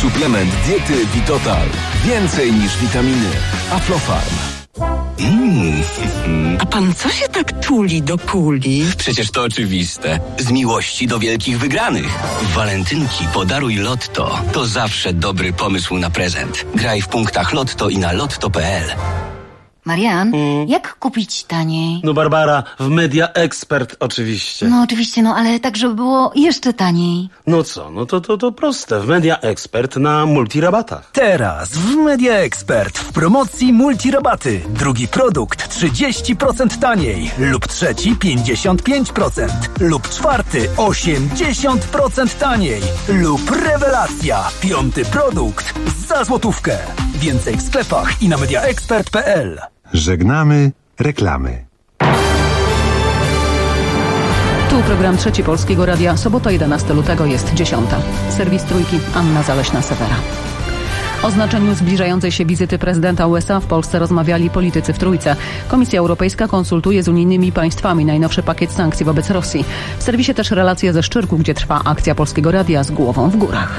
Suplement diety Vitotal. Więcej niż witaminy. Aflofarm. A pan co się tak tuli do kuli? Przecież to oczywiste. Z miłości do wielkich wygranych. W walentynki podaruj Lotto. To zawsze dobry pomysł na prezent. Graj w punktach Lotto i na lotto.pl. Marian, jak kupić taniej? No Barbara, w Media Expert oczywiście. No oczywiście, ale tak, żeby było jeszcze taniej. No co, no to proste. W Media Expert na multirabatach. Teraz w Media Expert w promocji multirabaty. Drugi produkt 30% taniej lub trzeci 55% lub czwarty 80% taniej lub rewelacja. Piąty produkt za złotówkę. Więcej w sklepach i na mediaexpert.pl. Żegnamy reklamy. Tu program Trzeci Polskiego Radia. Sobota 11 lutego jest 10. Serwis Trójki, Anna Zaleśna-Sewera. O znaczeniu zbliżającej się wizyty prezydenta USA w Polsce rozmawiali politycy w Trójce. Komisja Europejska konsultuje z unijnymi państwami najnowszy pakiet sankcji wobec Rosji. W serwisie też relacje ze Szczyrku, gdzie trwa akcja Polskiego Radia z głową w górach.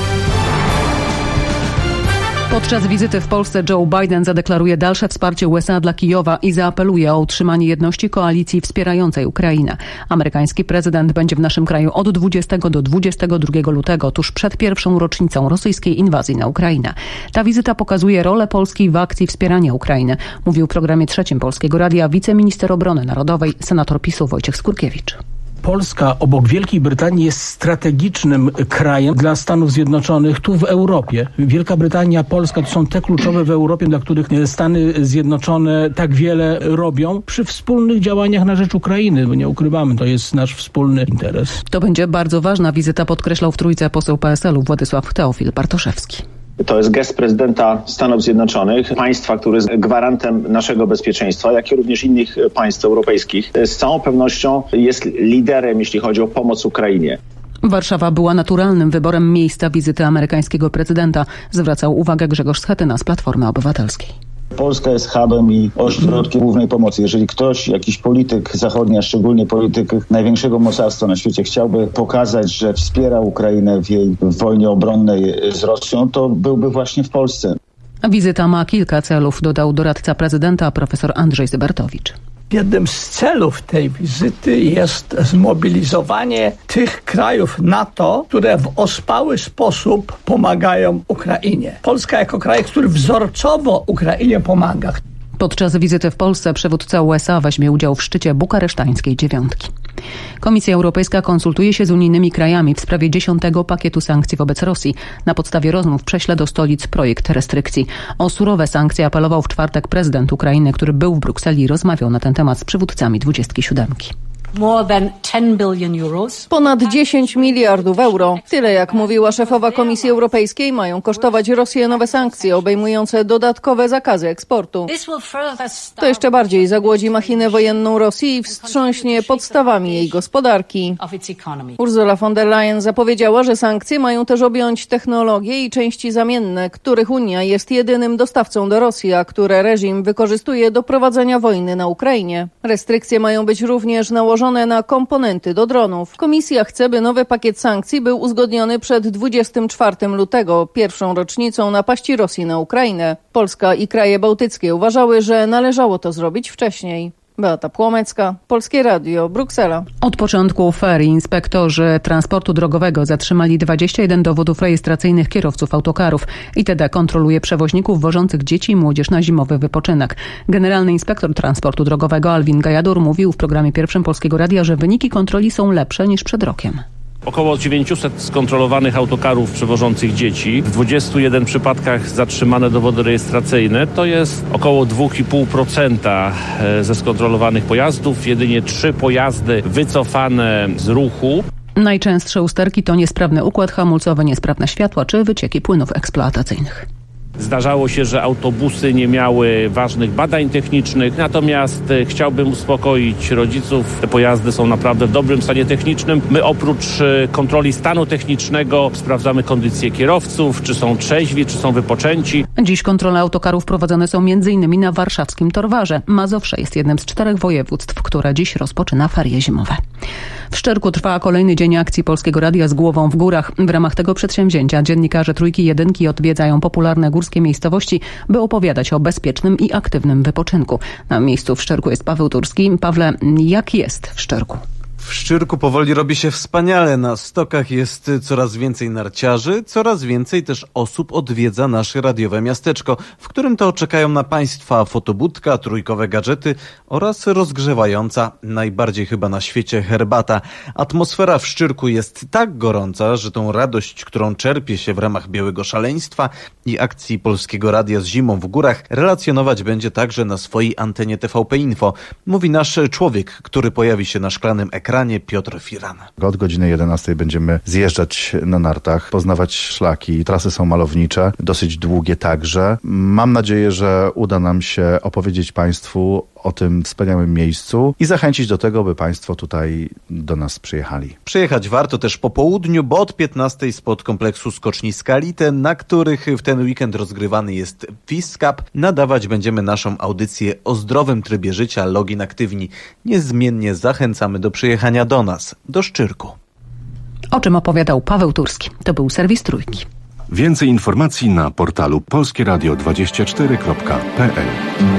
Podczas wizyty w Polsce Joe Biden zadeklaruje dalsze wsparcie USA dla Kijowa i zaapeluje o utrzymanie jedności koalicji wspierającej Ukrainę. Amerykański prezydent będzie w naszym kraju od 20 do 22 lutego, tuż przed pierwszą rocznicą rosyjskiej inwazji na Ukrainę. Ta wizyta pokazuje rolę Polski w akcji wspierania Ukrainy, mówił w programie Trzecim Polskiego Radia wiceminister obrony narodowej, senator PiS-u Wojciech Skurkiewicz. Polska obok Wielkiej Brytanii jest strategicznym krajem dla Stanów Zjednoczonych tu w Europie. Wielka Brytania, Polska to są te kluczowe w Europie, dla których Stany Zjednoczone tak wiele robią przy wspólnych działaniach na rzecz Ukrainy. Bo nie ukrywamy, to jest nasz wspólny interes. To będzie bardzo ważna wizyta, podkreślał w Trójce poseł PSL-u Władysław Teofil Bartoszewski. To jest gest prezydenta Stanów Zjednoczonych, państwa, który jest gwarantem naszego bezpieczeństwa, jak i również innych państw europejskich. Z całą pewnością jest liderem, jeśli chodzi o pomoc Ukrainie. Warszawa była naturalnym wyborem miejsca wizyty amerykańskiego prezydenta, zwracał uwagę Grzegorz Schetyna z Platformy Obywatelskiej. Polska jest hubem i ośrodkiem głównej pomocy. Jeżeli ktoś, jakiś polityk zachodni, a szczególnie polityk największego mocarstwa na świecie chciałby pokazać, że wspiera Ukrainę w jej wojnie obronnej z Rosją, to byłby właśnie w Polsce. Wizyta ma kilka celów, dodał doradca prezydenta profesor Andrzej Zybertowicz. Jednym z celów tej wizyty jest zmobilizowanie tych krajów NATO, które w ospały sposób pomagają Ukrainie. Polska jako kraj, który wzorcowo Ukrainie pomaga. Podczas wizyty w Polsce przywódca USA weźmie udział w szczycie bukaresztańskiej dziewiątki. Komisja Europejska konsultuje się z unijnymi krajami w sprawie 10. pakietu sankcji wobec Rosji. Na podstawie rozmów prześle do stolic projekt restrykcji. O surowe sankcje apelował w czwartek prezydent Ukrainy, który był w Brukseli i rozmawiał na ten temat z przywódcami 27. Ponad 10 miliardów euro. Tyle, jak mówiła szefowa Komisji Europejskiej, mają kosztować Rosję nowe sankcje obejmujące dodatkowe zakazy eksportu. To jeszcze bardziej zagłodzi machinę wojenną Rosji i wstrząśnie podstawami jej gospodarki. Ursula von der Leyen zapowiedziała, że sankcje mają też objąć technologie i części zamienne, których Unia jest jedynym dostawcą do Rosji, a które reżim wykorzystuje do prowadzenia wojny na Ukrainie. Restrykcje mają być również nałożone na komponenty do dronów. Komisja chce, by nowy pakiet sankcji był uzgodniony przed 24 lutego, pierwszą rocznicą napaści Rosji na Ukrainę. Polska i kraje bałtyckie uważały, że należało to zrobić wcześniej. Beata Płomecka, Polskie Radio, Bruksela. Od początku ferii inspektorzy transportu drogowego zatrzymali 21 dowodów rejestracyjnych kierowców autokarów. ITD kontroluje przewoźników wożących dzieci i młodzież na zimowy wypoczynek. Generalny inspektor transportu drogowego Alwin Gajadur mówił w programie Pierwszym Polskiego Radia, że wyniki kontroli są lepsze niż przed rokiem. Około 900 skontrolowanych autokarów przewożących dzieci, w 21 przypadkach zatrzymane dowody rejestracyjne, to jest około 2,5% ze skontrolowanych pojazdów, jedynie 3 pojazdy wycofane z ruchu. Najczęstsze usterki to niesprawny układ hamulcowy, niesprawne światła czy wycieki płynów eksploatacyjnych. Zdarzało się, że autobusy nie miały ważnych badań technicznych, natomiast chciałbym uspokoić rodziców. Te pojazdy są naprawdę w dobrym stanie technicznym. My oprócz kontroli stanu technicznego sprawdzamy kondycję kierowców, czy są trzeźwi, czy są wypoczęci. Dziś kontrole autokarów prowadzone są m.in. na warszawskim Torwarze. Mazowsze jest jednym z 4 województw, które dziś rozpoczyna ferie zimowe. W Szczerku trwa kolejny dzień akcji Polskiego Radia z głową w górach. W ramach tego przedsięwzięcia dziennikarze Trójki Jedynki odwiedzają popularne górskie miejscowości, by opowiadać o bezpiecznym i aktywnym wypoczynku. Na miejscu w Szczerku jest Paweł Turski. Pawle, jak jest w Szczerku? W Szczyrku powoli robi się wspaniale. Na stokach jest coraz więcej narciarzy, coraz więcej też osób odwiedza nasze radiowe miasteczko, w którym to czekają na Państwa fotobudka, trójkowe gadżety oraz rozgrzewająca, najbardziej chyba na świecie, herbata. Atmosfera w Szczyrku jest tak gorąca, że tą radość, którą czerpie się w ramach Białego Szaleństwa i akcji Polskiego Radia z Zimą w górach, relacjonować będzie także na swojej antenie TVP Info. Mówi nasz człowiek, który pojawi się na szklanym ekranie, Piotr Firan. Od godziny 11 będziemy zjeżdżać na nartach, poznawać szlaki. Trasy są malownicze, dosyć długie także. Mam nadzieję, że uda nam się opowiedzieć Państwu o tym wspaniałym miejscu i zachęcić do tego, by Państwo tutaj do nas przyjechali. Przyjechać warto też po południu, bo od 15 spod kompleksu skoczni Skalite, na których w ten weekend rozgrywany jest FIS Cup, nadawać będziemy naszą audycję o zdrowym trybie życia Login Aktywni. Niezmiennie zachęcamy do przyjechania do nas, do Szczyrku. O czym opowiadał Paweł Turski. To był serwis Trójki. Więcej informacji na portalu polskieradio24.pl.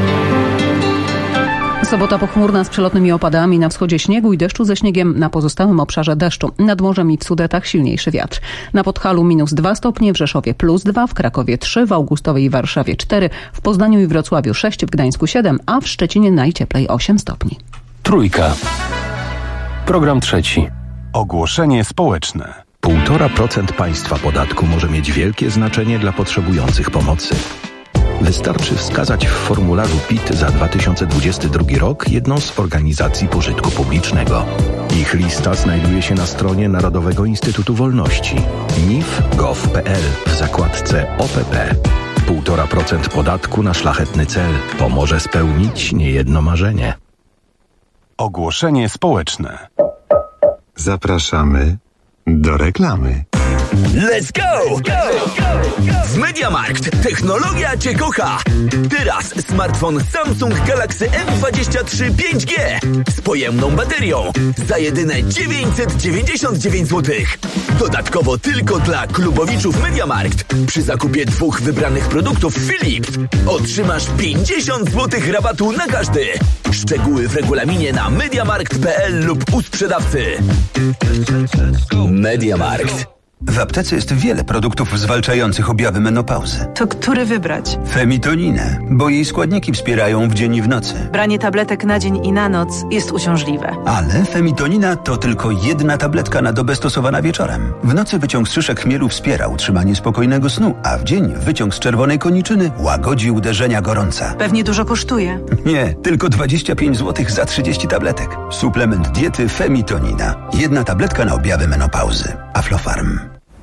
Sobota pochmurna z przelotnymi opadami, na wschodzie śniegu i deszczu ze śniegiem, na pozostałym obszarze deszczu. Nad morzem i w Sudetach silniejszy wiatr. Na Podhalu -2 stopnie, w Rzeszowie +2, w Krakowie 3, w Augustowej i Warszawie 4, w Poznaniu i Wrocławiu 6, w Gdańsku 7, a w Szczecinie najcieplej 8 stopni. Trójka. Program trzeci. Ogłoszenie społeczne. 1,5% państwa podatku może mieć wielkie znaczenie dla potrzebujących pomocy. Wystarczy wskazać w formularzu PIT za 2022 rok jedną z organizacji pożytku publicznego. Ich lista znajduje się na stronie Narodowego Instytutu Wolności nif.gov.pl w zakładce OPP. 1,5% podatku na szlachetny cel pomoże spełnić niejedno marzenie. Ogłoszenie społeczne. Zapraszamy do reklamy. Let's go! W MediaMarkt technologia Cię kocha! Teraz smartfon Samsung Galaxy M23 5G z pojemną baterią za jedyne 999 zł. Dodatkowo tylko dla klubowiczów MediaMarkt przy zakupie 2 wybranych produktów Philips otrzymasz 50 zł rabatu na każdy. Szczegóły w regulaminie na mediamarkt.pl lub u sprzedawcy. MediaMarkt. W aptece jest wiele produktów zwalczających objawy menopauzy. To który wybrać? Femitoninę, bo jej składniki wspierają w dzień i w nocy. Branie tabletek na dzień i na noc jest uciążliwe. Ale femitonina to tylko jedna tabletka na dobę stosowana wieczorem. W nocy wyciąg z szyszek chmielu wspiera utrzymanie spokojnego snu, a w dzień wyciąg z czerwonej koniczyny łagodzi uderzenia gorąca. Pewnie dużo kosztuje. Nie, tylko 25 zł za 30 tabletek. Suplement diety Femitonina. Jedna tabletka na objawy menopauzy. Aflofarm.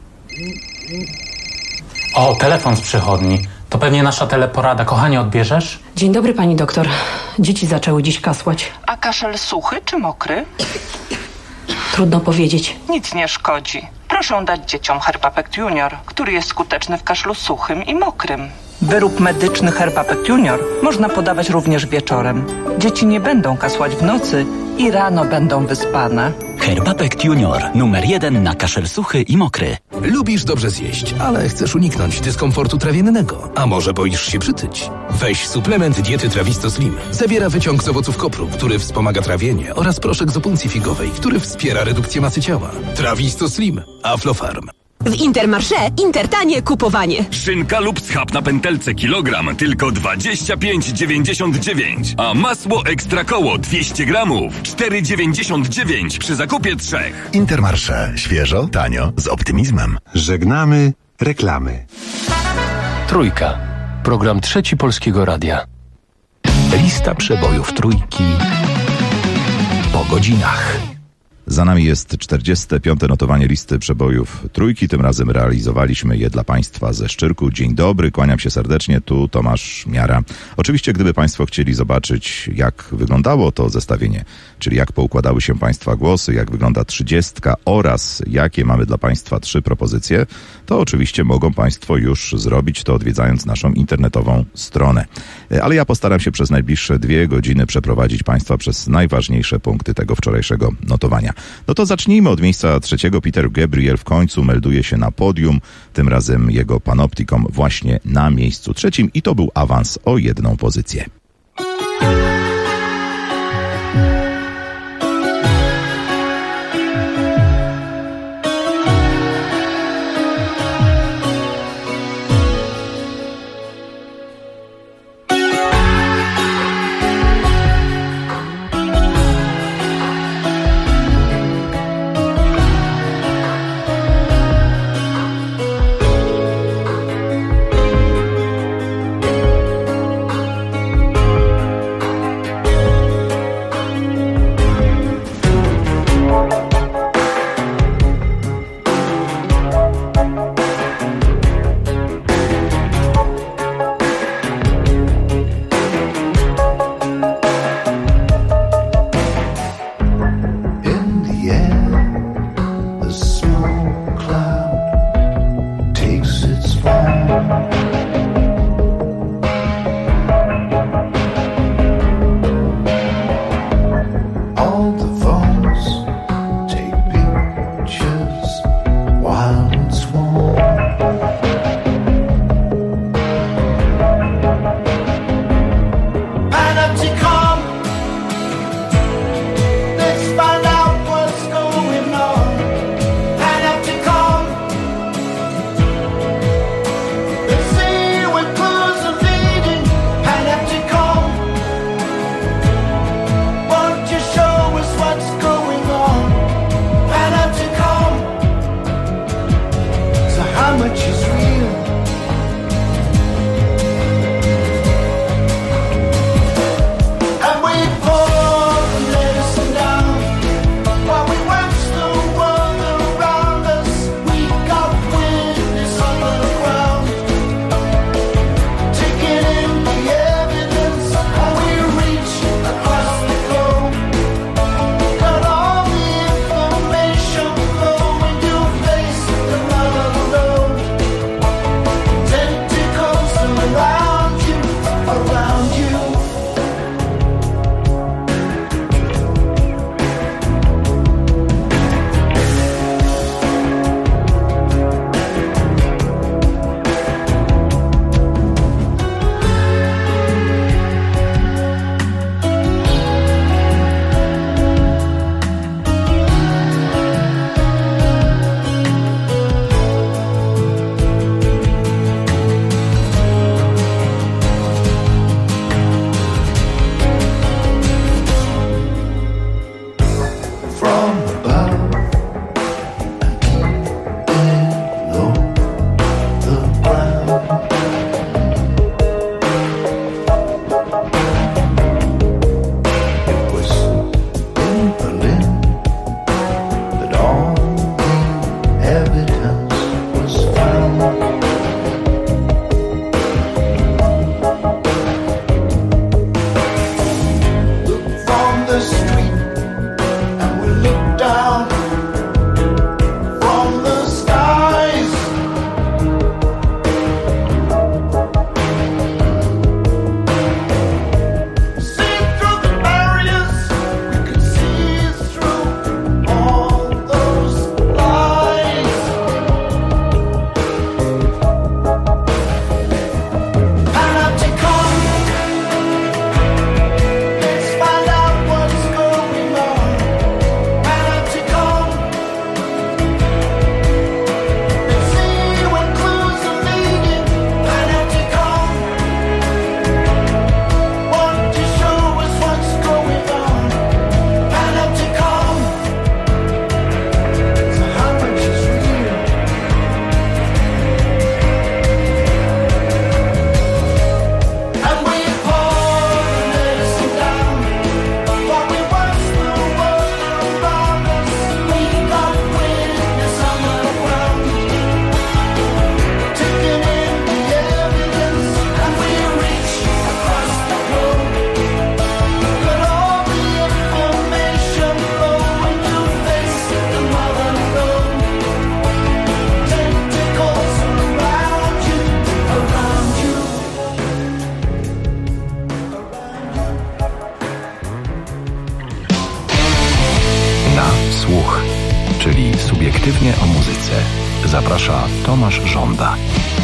O, telefon z przychodni. To pewnie nasza teleporada. Kochanie, odbierzesz? Dzień dobry, pani doktor. Dzieci zaczęły dziś kasłać. A kaszel suchy czy mokry? Trudno powiedzieć. Nic nie szkodzi. Proszę dać dzieciom Herbapect Junior, który jest skuteczny w kaszlu suchym i mokrym. Wyrób medyczny Herbapect Junior można podawać również wieczorem. Dzieci nie będą kasłać w nocy i rano będą wyspane. Herbapect Junior. Numer 1 na kaszel suchy i mokry. Lubisz dobrze zjeść, ale chcesz uniknąć dyskomfortu trawiennego. A może boisz się przytyć? Weź suplement diety Trawisto Slim. Zawiera wyciąg z owoców kopru, który wspomaga trawienie, oraz proszek z opuncji figowej, który wspiera redukcję masy ciała. Trawisto Slim. Aflofarm. W Intermarché Intertanie kupowanie. Szynka lub schab na pętelce kilogram tylko 25,99, a masło ekstra koło 200 gramów 4,99 przy zakupie 3. Intermarché. Świeżo, tanio, z optymizmem. Żegnamy reklamy. Trójka. Program trzeci Polskiego Radia. Lista przebojów Trójki po godzinach. Za nami jest 45. notowanie listy przebojów Trójki. Tym razem realizowaliśmy je dla Państwa ze Szczyrku. Dzień dobry, kłaniam się serdecznie, tu Tomasz Miara. Oczywiście, gdyby Państwo chcieli zobaczyć, jak wyglądało to zestawienie, czyli jak poukładały się Państwa głosy, jak wygląda 30 oraz jakie mamy dla Państwa 3 propozycje, to oczywiście mogą Państwo już zrobić to, odwiedzając naszą internetową stronę. Ale ja postaram się przez najbliższe 2 godziny przeprowadzić Państwa przez najważniejsze punkty tego wczorajszego notowania. No to zacznijmy od miejsca 3. Peter Gabriel w końcu melduje się na podium, tym razem jego Panopticon właśnie na miejscu 3 i to był awans o 1 pozycję. Zaprasza Tomasz Żąda.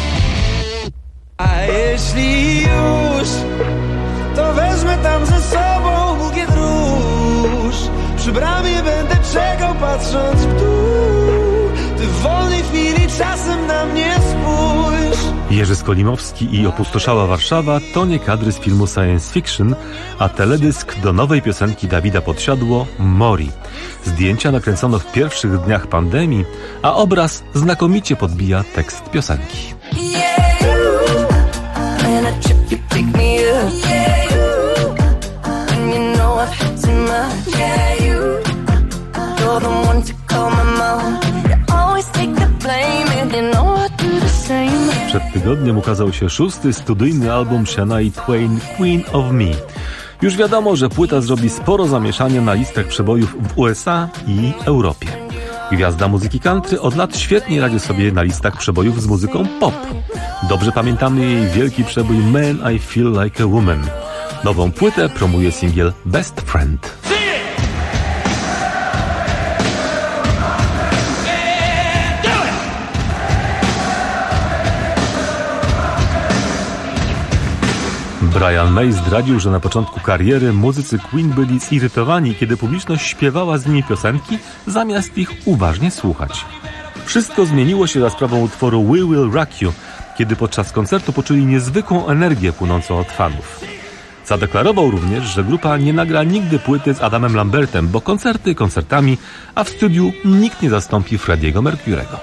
A jeśli już, to wezmę tam ze sobą bukiet róż. Przy bramie będę czekał, patrząc w dół. Ty w wolnej chwili czasem na mnie spójrz. Jerzy Skolimowski i Opustoszała Warszawa to nie kadry z filmu science fiction, a teledysk do nowej piosenki Dawida Podsiadło Mori. Zdjęcia nakręcono w pierwszych dniach pandemii, a obraz znakomicie podbija tekst piosenki. Przed tygodniem ukazał się 6. studyjny album Shania Twain Queen of Me. Już wiadomo, że płyta zrobi sporo zamieszania na listach przebojów w USA i Europie. Gwiazda muzyki country od lat świetnie radzi sobie na listach przebojów z muzyką pop. Dobrze pamiętamy jej wielki przebój Man I Feel Like a Woman. Nową płytę promuje singiel Best Friend. Brian May zdradził, że na początku kariery muzycy Queen byli zirytowani, kiedy publiczność śpiewała z nimi piosenki, zamiast ich uważnie słuchać. Wszystko zmieniło się za sprawą utworu We Will Rock You, kiedy podczas koncertu poczuli niezwykłą energię płynącą od fanów. Zadeklarował również, że grupa nie nagra nigdy płyty z Adamem Lambertem, bo koncerty koncertami, a w studiu nikt nie zastąpi Freddie'ego Mercury'ego.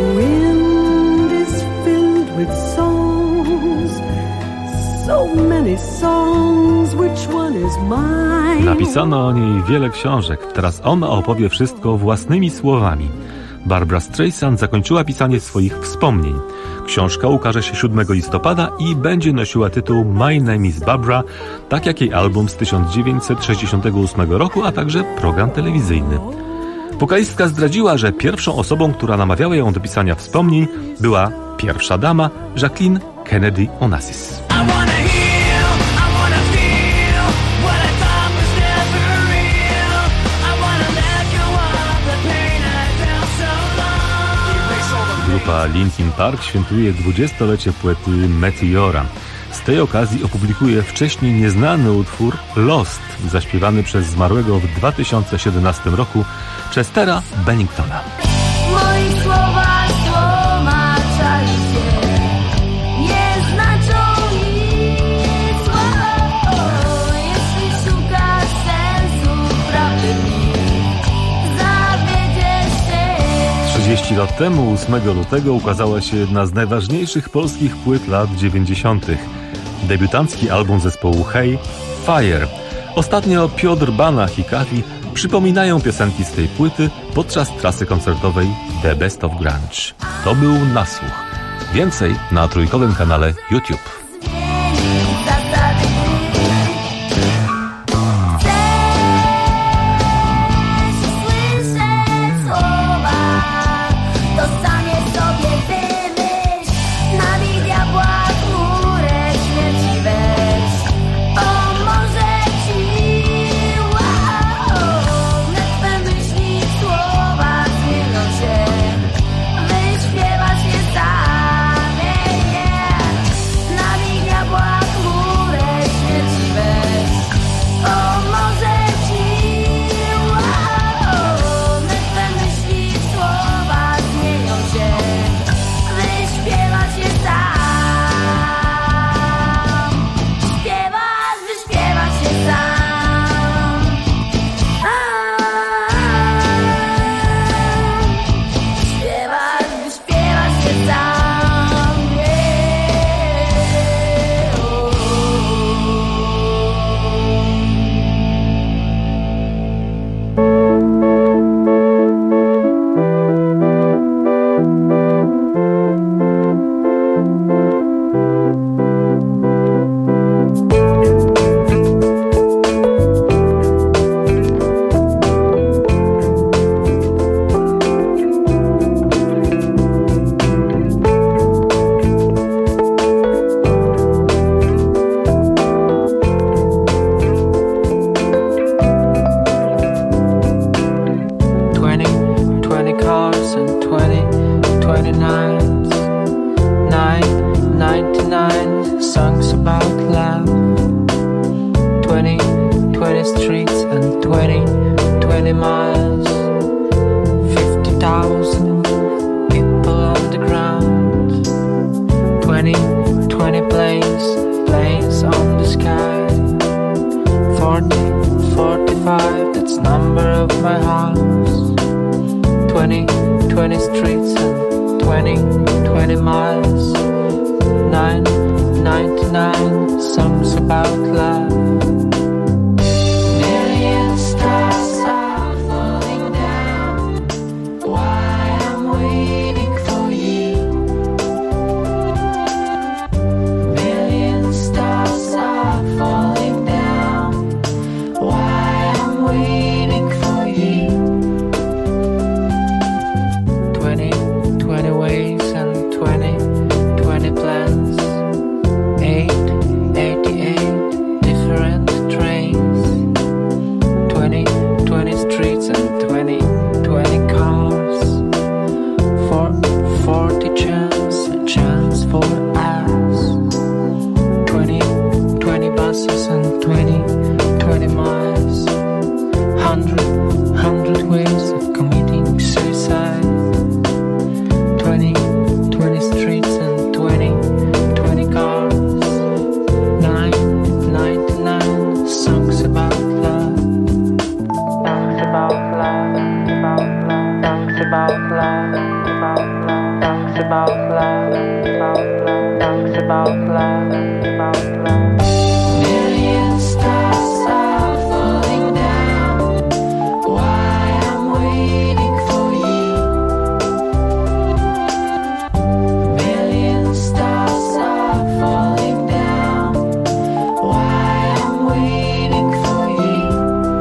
Napisano o niej wiele książek, teraz ona opowie wszystko własnymi słowami. Barbra Streisand zakończyła pisanie swoich wspomnień. Książka ukaże się 7 listopada i będzie nosiła tytuł My Name is Barbara, tak jak jej album z 1968 roku, a także program telewizyjny. Wokalistka zdradziła, że pierwszą osobą, która namawiała ją do pisania wspomnień, była pierwsza dama Jacqueline Kennedy Onassis. Grupa Linkin Park świętuje 20-lecie płyty Meteora. Z tej okazji opublikuje wcześniej nieznany utwór Lost, zaśpiewany przez zmarłego w 2017 roku Chestera Benningtona. Moich słowach tłumaczaj się, nie znaczą nic. Jeśli szukasz sensu prawdy w nich, zawiedziesz się. 30 lat temu, 8 lutego, ukazała się jedna z najważniejszych polskich płyt lat 90. Debiutancki album zespołu Hey, Fire. Ostatnio Piotr Banach i Katy przypominają piosenki z tej płyty podczas trasy koncertowej The Best of Grunge. To był Nasłuch. Więcej na trójkowym kanale YouTube. 99 songs about love. 20 streets and 20 miles. 50,000 people on the ground. 20 planes on the sky. 45, that's number of my house. 20 streets and 20 miles. 99 songs about love. Million stars are falling down. Why I'm waiting for you. Million stars are falling down. Why I'm waiting for you. 20 ways and 20 plans. 88 different trains. 20 streets and 20 cars. 40 chance for us. 20 buses and 20 miles. 100 ways of committing suicide. 20 streets and 20 cars. 99 songs about love. Songs about love. Songs about love. Songs about love. Songs about love. Million stars are falling down. Why I'm waiting for you. Million stars are falling down. Why I'm waiting for you.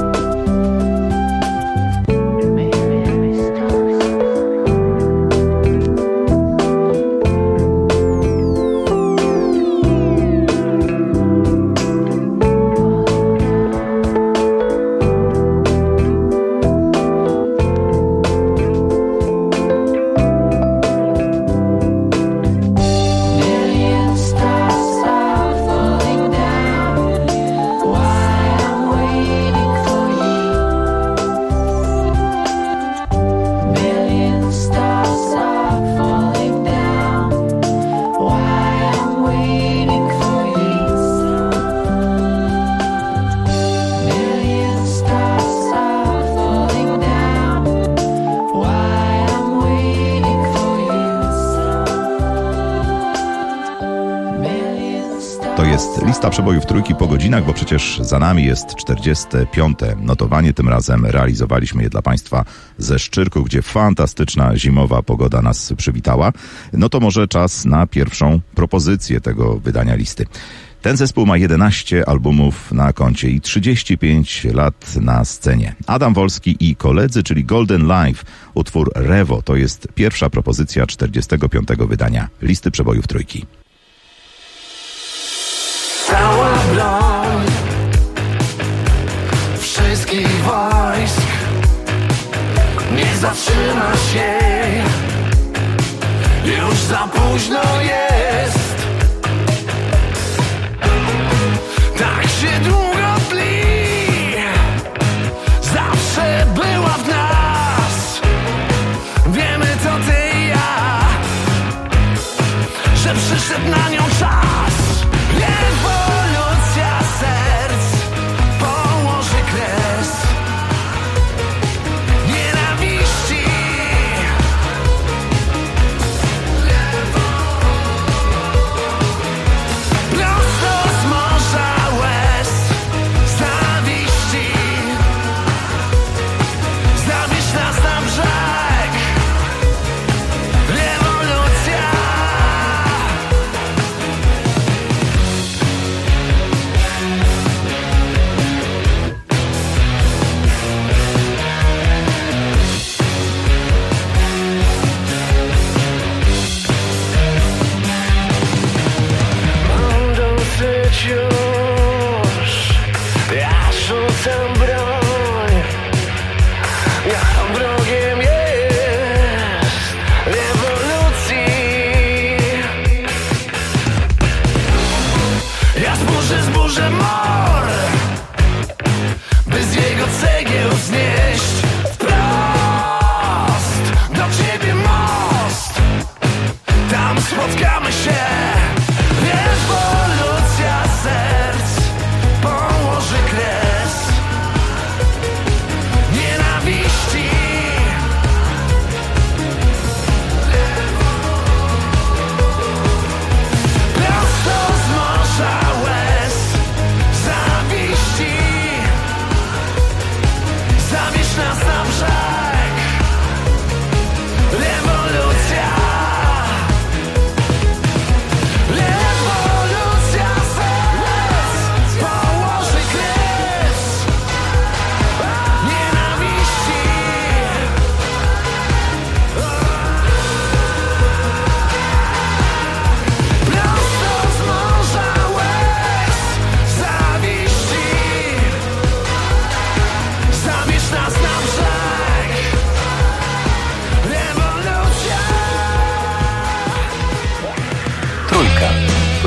Million stars are falling down. Why I'm waiting for you. Million stars are falling down. Why I'm waiting for you. Million stars are falling down. Why I'm waiting for you. Million stars. To jest lista przebojów trójki po godzinach, bo przecież za nami jest 45. notowanie. Tym razem realizowaliśmy je dla Państwa ze Szczyrku, gdzie fantastyczna zimowa pogoda nas przywitała. No to może czas na pierwszą propozycję tego wydania listy. Ten zespół ma 11 albumów na koncie i 35 lat na scenie. Adam Wolski i koledzy, czyli Golden Life, utwór Rewo, to jest pierwsza propozycja 45. wydania listy przebojów trójki. Cała broń wszystkich wojsk nie zatrzyma się. Już za późno jest. Tak się długo tli. Zawsze była w nas. Wiemy to ty i ja, że przyszedł na nią czas. Rewolucja serc położy kres nienawiści. Prosto z morza łez zawiści. Zawieź nas na brzeg. Rewolucja.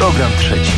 Program trzeci.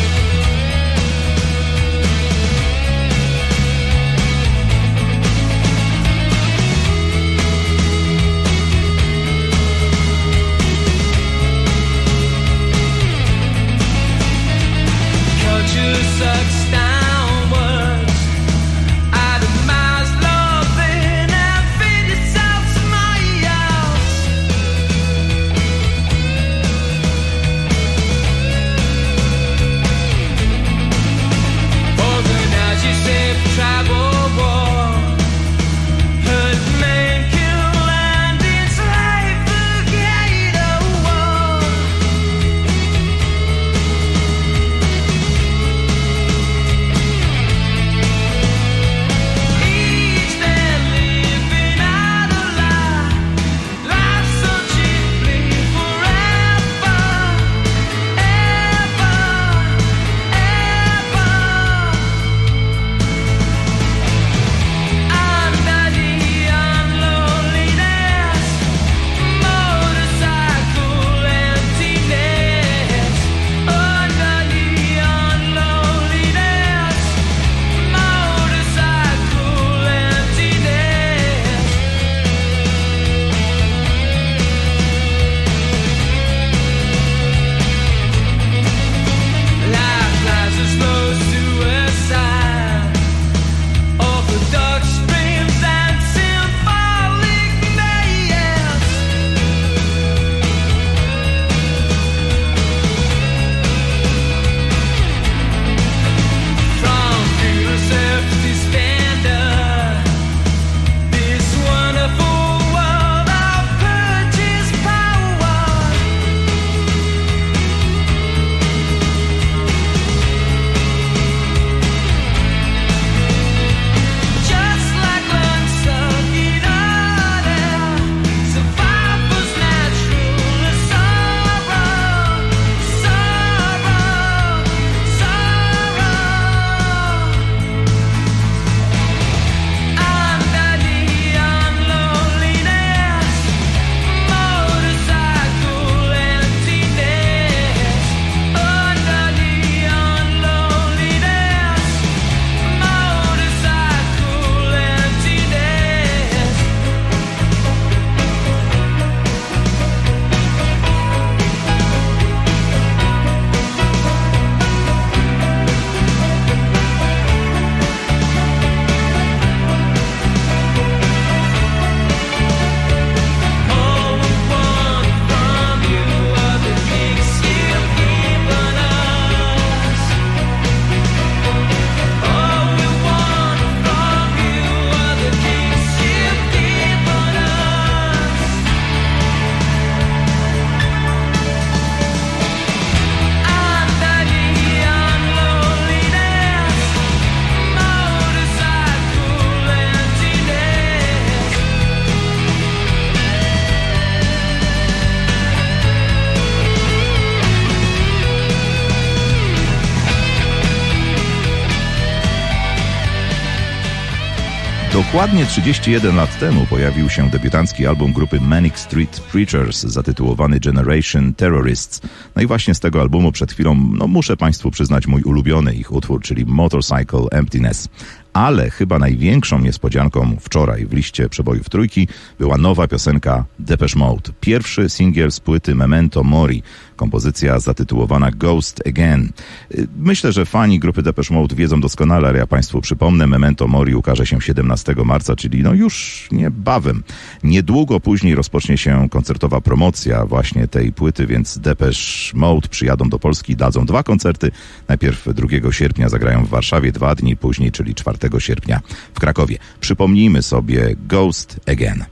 Dokładnie 31 lat temu pojawił się debiutancki album grupy Manic Street Preachers zatytułowany Generation Terrorists. No i właśnie z tego albumu przed chwilą, muszę Państwu przyznać mój ulubiony ich utwór, czyli Motorcycle Emptiness. Ale chyba największą niespodzianką wczoraj w liście przebojów trójki była nowa piosenka Depeche Mode. Pierwszy singiel z płyty Memento Mori, kompozycja zatytułowana Ghost Again. Myślę, że fani grupy Depeche Mode wiedzą doskonale, ale ja Państwu przypomnę, Memento Mori ukaże się 17 marca, czyli już niebawem. Niedługo później rozpocznie się koncertowa promocja właśnie tej płyty, więc Depeche Mode przyjadą do Polski, dadzą 2 koncerty. Najpierw 2 sierpnia zagrają w Warszawie, 2 dni później, czyli 4 sierpnia w Krakowie. Przypomnijmy sobie Ghost Again.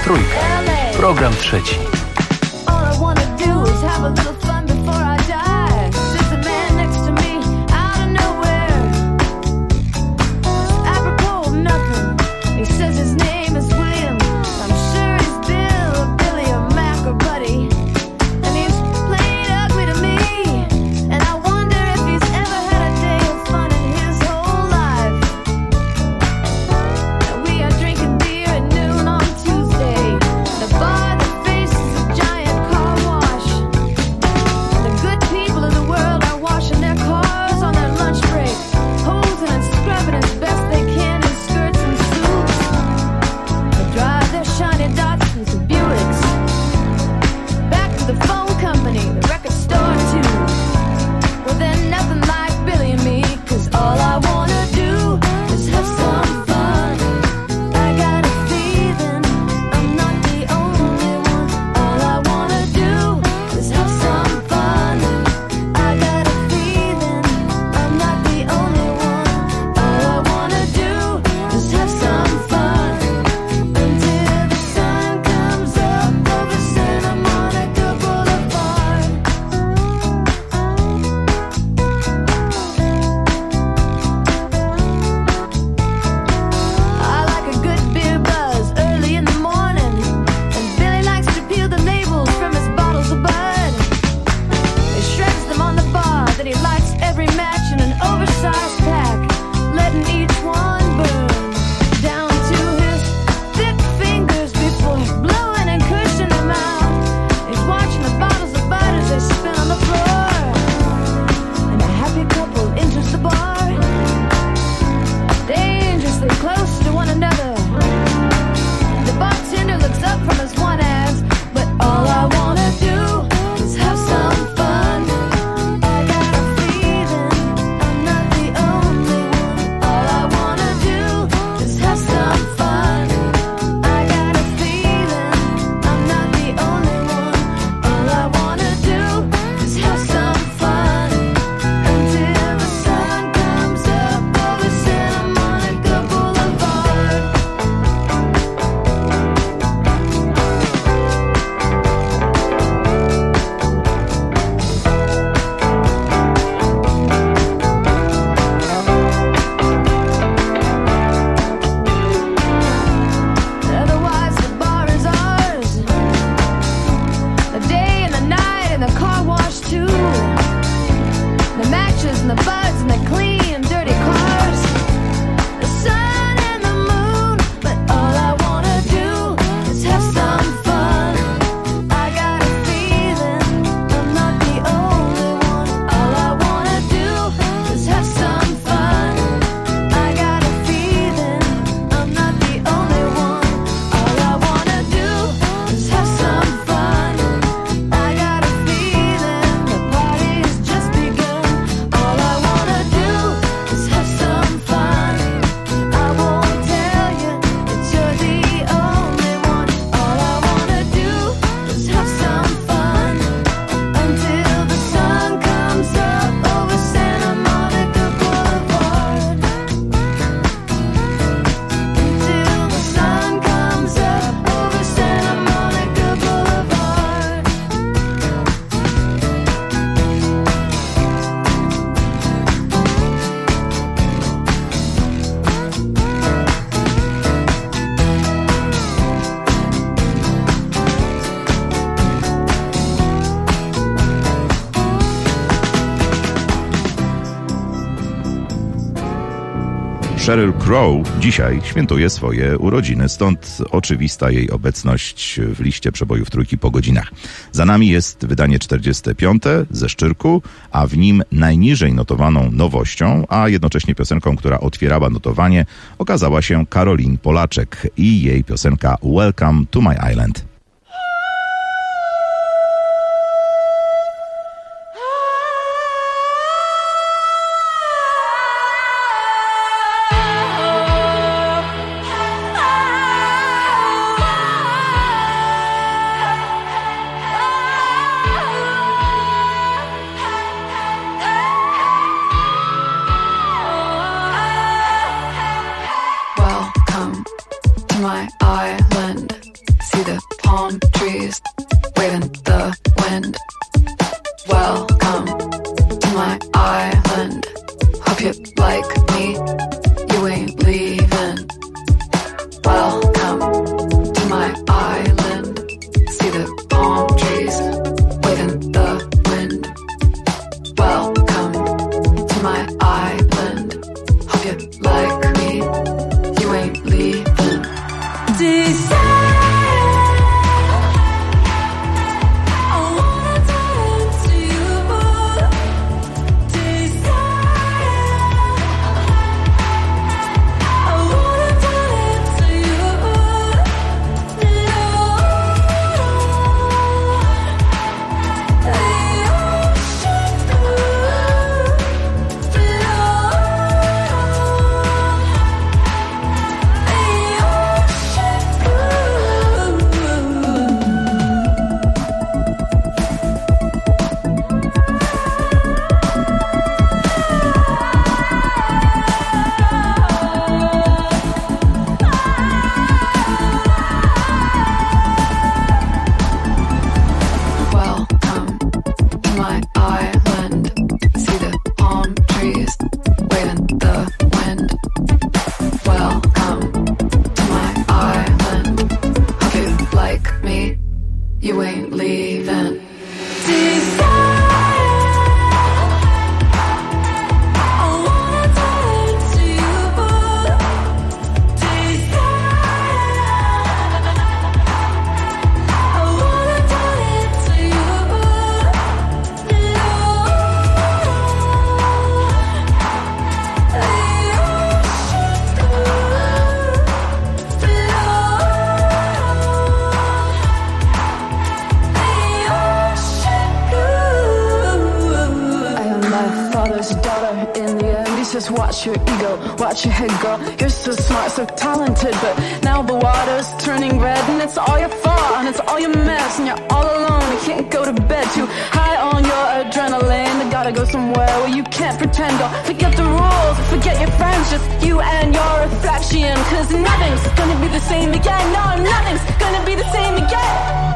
Trójka. Program trzeci. Sheryl Crow dzisiaj świętuje swoje urodziny, stąd oczywista jej obecność w liście przebojów trójki po godzinach. Za nami jest wydanie 45 ze Szczyrku, a w nim najniżej notowaną nowością, a jednocześnie piosenką, która otwierała notowanie, okazała się Karolin Polaczek i jej piosenka Welcome to My Island. My island. See just watch your ego, watch your head go. You're so smart, so talented, but now the water's turning red, and it's all your fault, and it's all your mess, and you're all alone, you can't go to bed, too high on your adrenaline, you gotta go somewhere where you can't pretend, go forget the rules, forget your friends, just you and your reflection, cause nothing's gonna be the same again, no, nothing's gonna be the same again.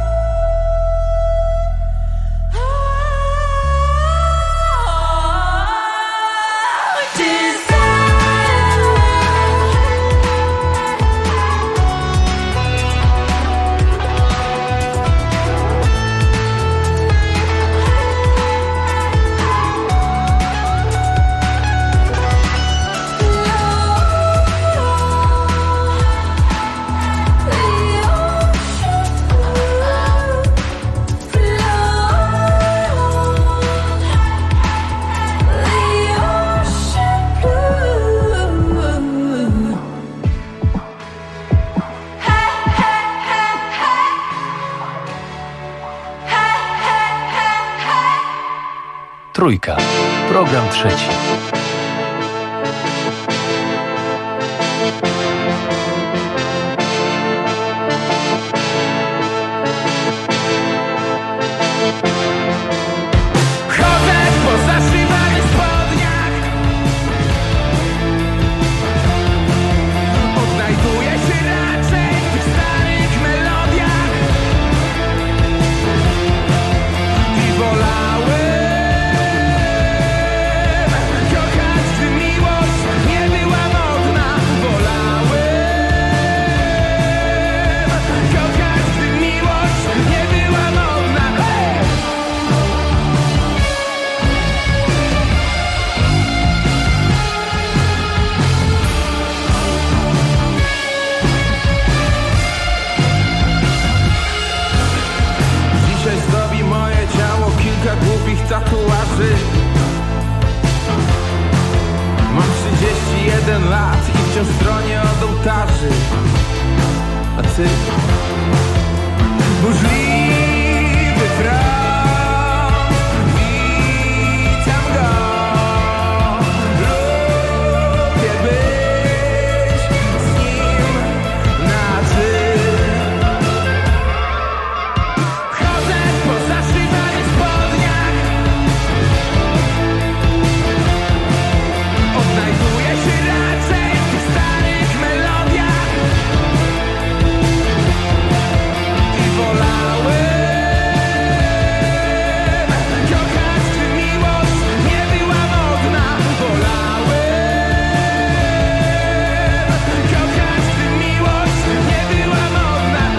Trójka. Program trzeci. Tatuaży. Mam 31 lat i wciąż stronię od ołtarzy. A ty? Burzliwy front, witam go. Lubię być z nim na ty. Chodzę po zaszywanych spodniach, odnajduję się raczej w tych starych melodiach i wolałem kochać, gdy miłość nie była modna. Wolałem kochać, gdy miłość nie była modna.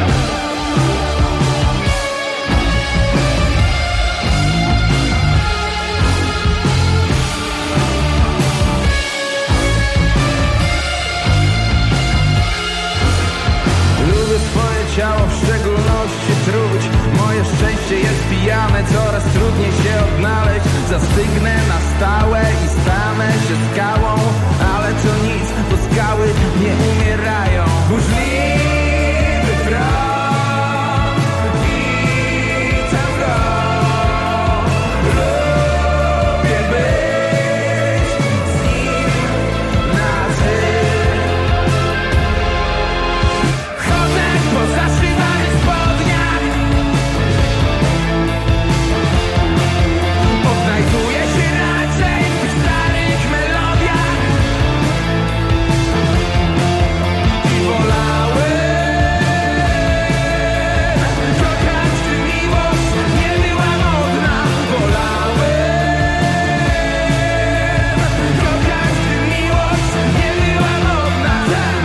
Lubię swoje ciało, w szczególności truć. Moje szczęście jest pijane, coraz trudniej się odnaleźć. Zastygnę na stałe i stanę się skałą, ale to nic, bo skały nie umierają. Burzliwy front, witam go. Lubię być z nim na ty. Chodzę po zaszywanych spodniach, odnajduję się raczej w tych starych melodiach i wolałem kochać, gdy miłość nie była modna. Wolałem kochać, gdy miłość nie była modna.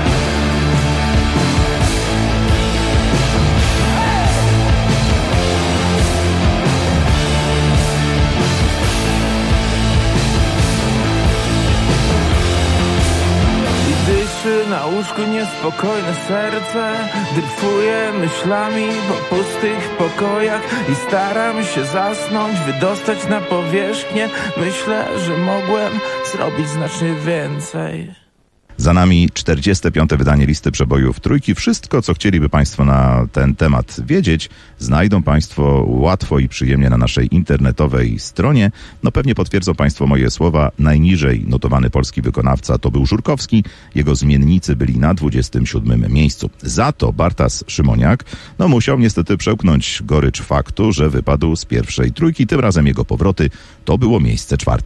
I dyszy na łóżku niespokojne serce, dryfuję myślami po pustych pokojach i staram się zasnąć, wydostać na powierzchnię. Myślę, że mogłem zrobić znacznie więcej. Za nami 45. wydanie listy przebojów Trójki. Wszystko, co chcieliby Państwo na ten temat wiedzieć, znajdą Państwo łatwo i przyjemnie na naszej internetowej stronie. No pewnie potwierdzą Państwo moje słowa. Najniżej notowany polski wykonawca to był Żurkowski. Jego zmiennicy byli na 27. miejscu. Za to Bartas Szymoniak musiał niestety przełknąć gorycz faktu, że wypadł z pierwszej trójki. Tym razem jego powroty to było miejsce 4.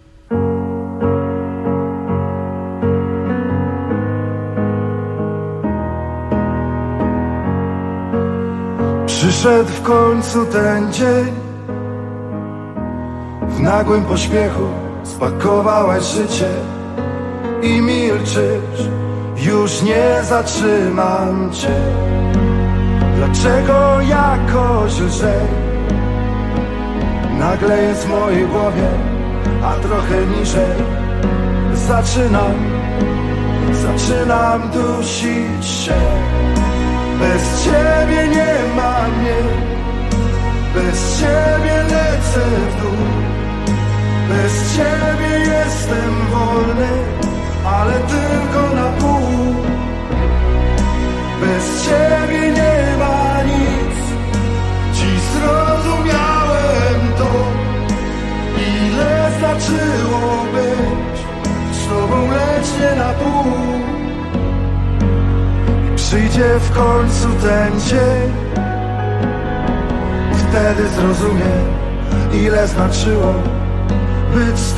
Przyszedł w końcu ten dzień. W nagłym pośpiechu spakowałaś życie i milczysz, już nie zatrzymam cię. Dlaczego jakoś lżej nagle jest w mojej głowie, a trochę niżej zaczynam dusić się. Bez ciebie nie ma mnie, bez ciebie lecę w dół, bez ciebie jestem wolny, ale tylko na pół. Bez ciebie nie ma nic, dziś zrozumiałem to, ile znaczyło być z tobą, lecz nie na pół. Przyjdzie w końcu ten dzień, wtedy zrozumiem, ile znaczyło być z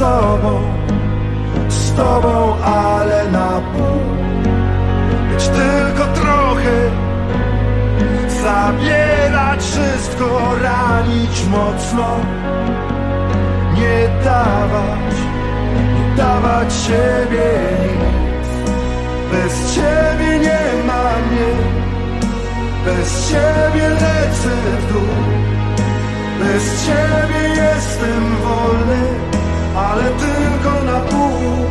tobą, ale na pół. Być tylko trochę, zabierać wszystko, ranić mocno, nie dawać siebie nic. Bez ciebie nie ma mnie, bez ciebie lecę w dół, bez ciebie jestem wolny, ale tylko na pół.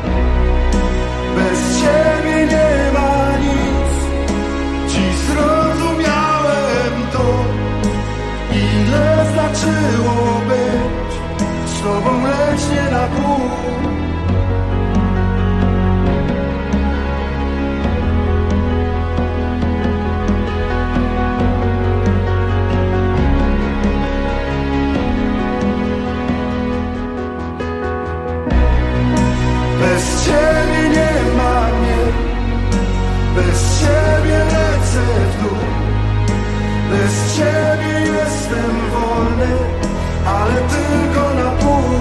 Bez ciebie nie ma nic, dziś zrozumiałem to, ile znaczyło być z tobą, lecz nie na pół. Bez ciebie nie ma mnie, bez ciebie lecę w dół, bez ciebie jestem wolny, ale tylko na pół.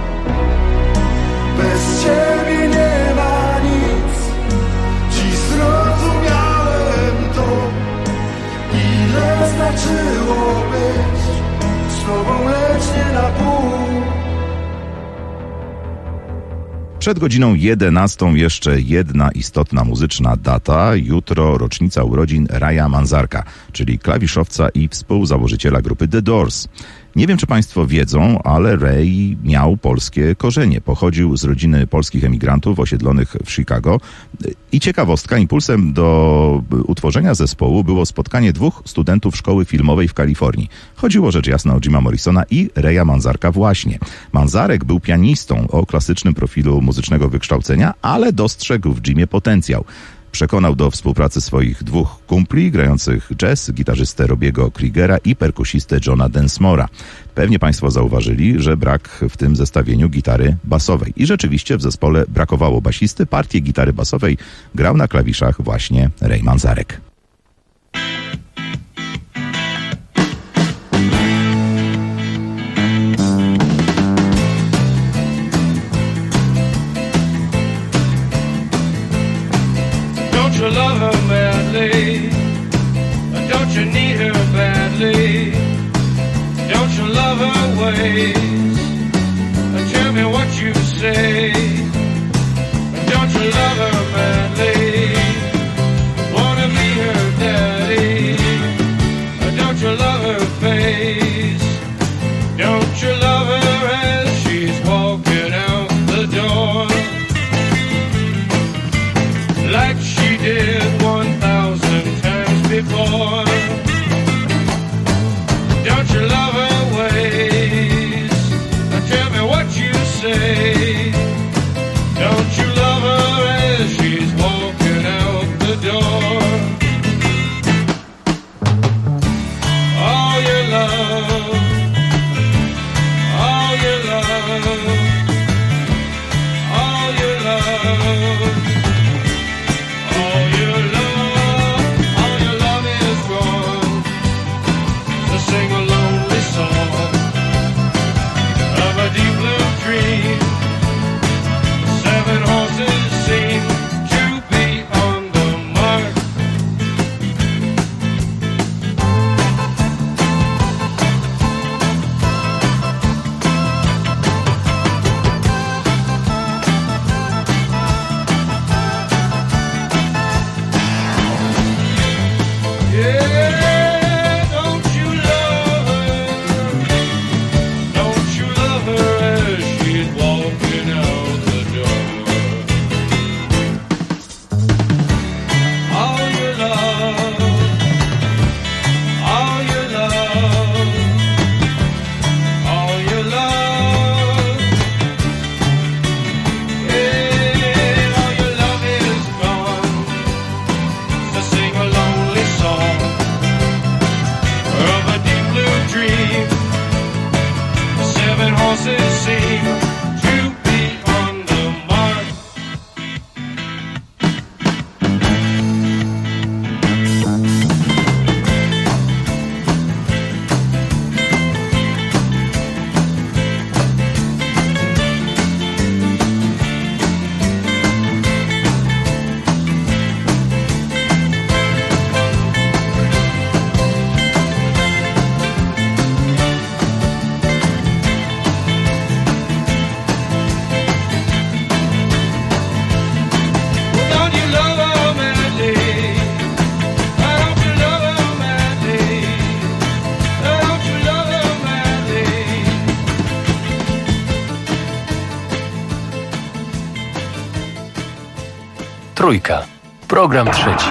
Bez ciebie nie ma nic, dziś zrozumiałem to, ile znaczyło być z tobą, lecz nie na pół. Przed godziną 11 jeszcze jedna istotna muzyczna data. Jutro rocznica urodzin Raya Manzarka, czyli klawiszowca i współzałożyciela grupy The Doors. Nie wiem, czy Państwo wiedzą, ale Ray miał polskie korzenie. Pochodził z rodziny polskich emigrantów osiedlonych w Chicago. I ciekawostka, impulsem do utworzenia zespołu było spotkanie 2 studentów szkoły filmowej w Kalifornii. Chodziło rzecz jasna o Jima Morrisona i Raya Manzarka właśnie. Manzarek był pianistą o klasycznym profilu muzycznego wykształcenia, ale dostrzegł w Jimie potencjał. Przekonał do współpracy swoich 2 kumpli grających jazz, gitarzystę Robiego Kriegera i perkusistę Johna Densmora. Pewnie Państwo zauważyli, że brak w tym zestawieniu gitary basowej. I rzeczywiście w zespole brakowało basisty. Partię gitary basowej grał na klawiszach właśnie Ray Manzarek. Don't you love her madly? Don't you need her badly? Don't you love her ways? Tell me what you say. Don't you love her madly? Wanna be her daddy? Don't you love her face? Don't you love her as she's walking out the door? Like she did 1,000 times before. Don't you love her ways? Tell me what you say. Don't you love her as she Trójka. Program trzeci.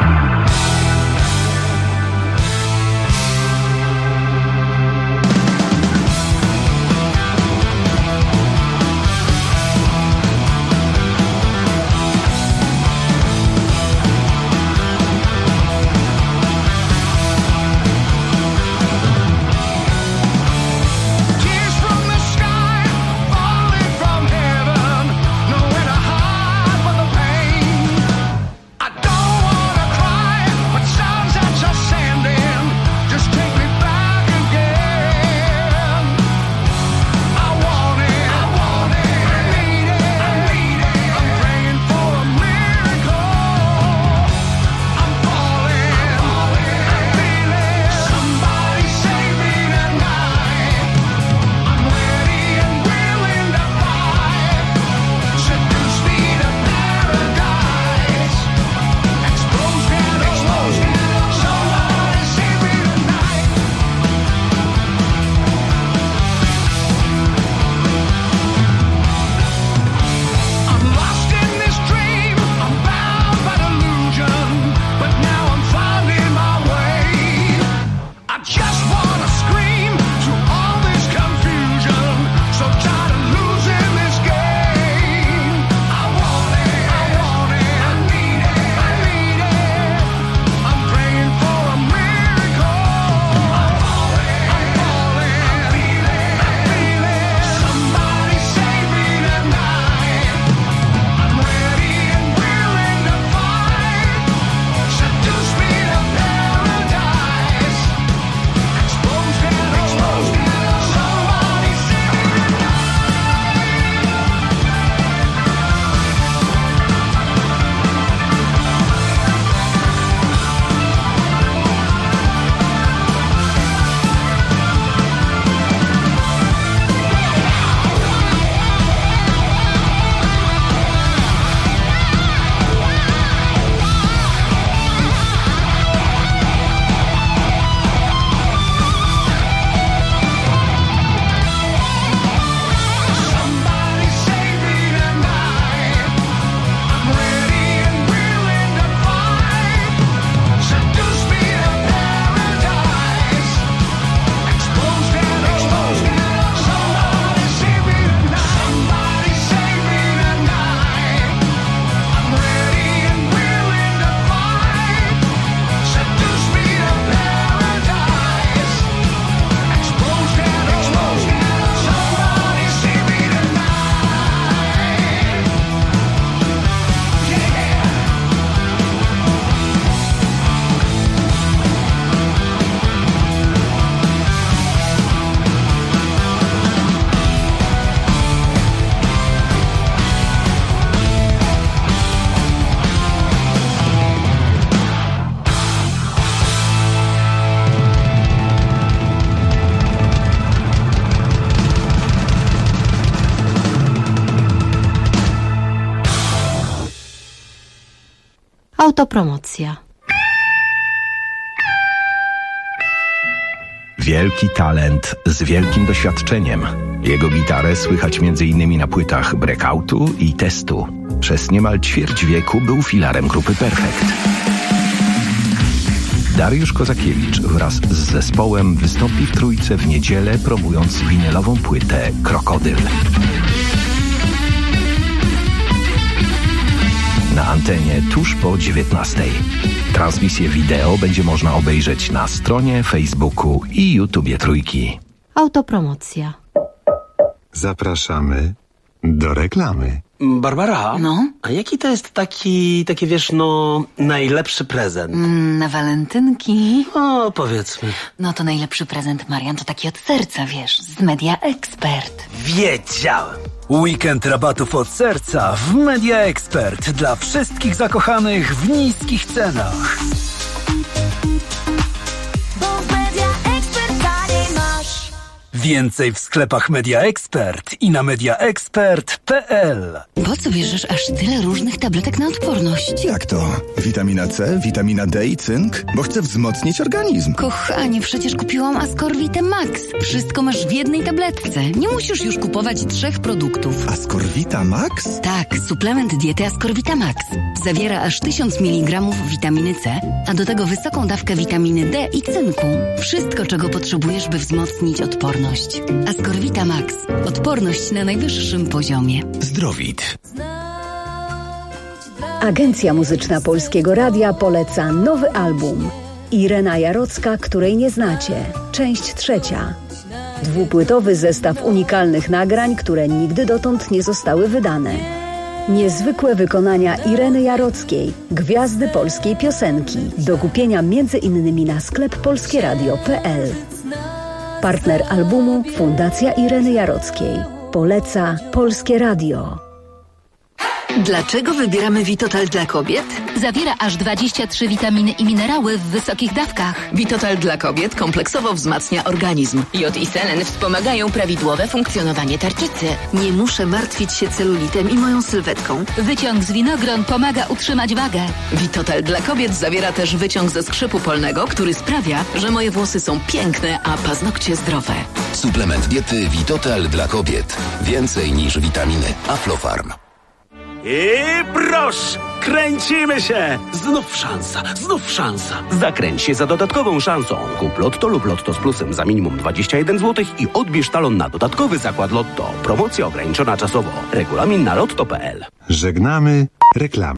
Autopromocja. Wielki talent z wielkim doświadczeniem. Jego gitarę słychać m.in. na płytach Breakoutu i Testu. Przez niemal ćwierć wieku był filarem grupy Perfekt. Dariusz Kozakiewicz wraz z zespołem wystąpi w Trójce w niedzielę, promując winylową płytę Krokodyl. Na antenie tuż po 19:00. Transmisję wideo będzie można obejrzeć na stronie, Facebooku i YouTubie Trójki. Autopromocja. Zapraszamy do reklamy. Barbara, a jaki to jest taki wiesz, najlepszy prezent? Na walentynki? O, powiedzmy. No to najlepszy prezent, Marian, to taki od serca, wiesz, z Media Expert. Wiedziałem. Weekend rabatów od serca w Media Expert dla wszystkich zakochanych w niskich cenach. Więcej w sklepach Media Expert i na mediaexpert.pl. Po co bierzesz aż tyle różnych tabletek na odporność? Jak to? Witamina C, witamina D i cynk? Bo chcę wzmocnić organizm. Kochanie, przecież kupiłam Ascorvite Max. Wszystko masz w jednej tabletce. Nie musisz już kupować 3 produktów. Ascorvita Max? Tak, suplement diety Ascorvita Max. Zawiera aż 1000 mg witaminy C, a do tego wysoką dawkę witaminy D i cynku. Wszystko, czego potrzebujesz, by wzmocnić odporność. Ascorvita Max. Odporność na najwyższym poziomie. Zdrowit. Agencja Muzyczna Polskiego Radia poleca nowy album. Irena Jarocka, której nie znacie. Część 3. 2-płytowy zestaw unikalnych nagrań, które nigdy dotąd nie zostały wydane. Niezwykłe wykonania Ireny Jarockiej, gwiazdy polskiej piosenki. Do kupienia m.in. na sklep polskieradio.pl. Partner albumu Fundacja Ireny Jarockiej. Poleca Polskie Radio. Dlaczego wybieramy Vitotal dla kobiet? Zawiera aż 23 witaminy i minerały w wysokich dawkach. Vitotal dla kobiet kompleksowo wzmacnia organizm. Jod i selen wspomagają prawidłowe funkcjonowanie tarczycy. Nie muszę martwić się celulitem i moją sylwetką. Wyciąg z winogron pomaga utrzymać wagę. Vitotal dla kobiet zawiera też wyciąg ze skrzypu polnego, który sprawia, że moje włosy są piękne, a paznokcie zdrowe. Suplement diety Vitotal dla kobiet. Więcej niż witaminy. Aflofarm. I proszę, kręcimy się! Znów szansa. Zakręć się za dodatkową szansą. Kup Lotto lub Lotto z plusem za minimum 21 zł i odbierz talon na dodatkowy zakład Lotto. Promocja ograniczona czasowo. Regulamin na lotto.pl. Żegnamy reklamy.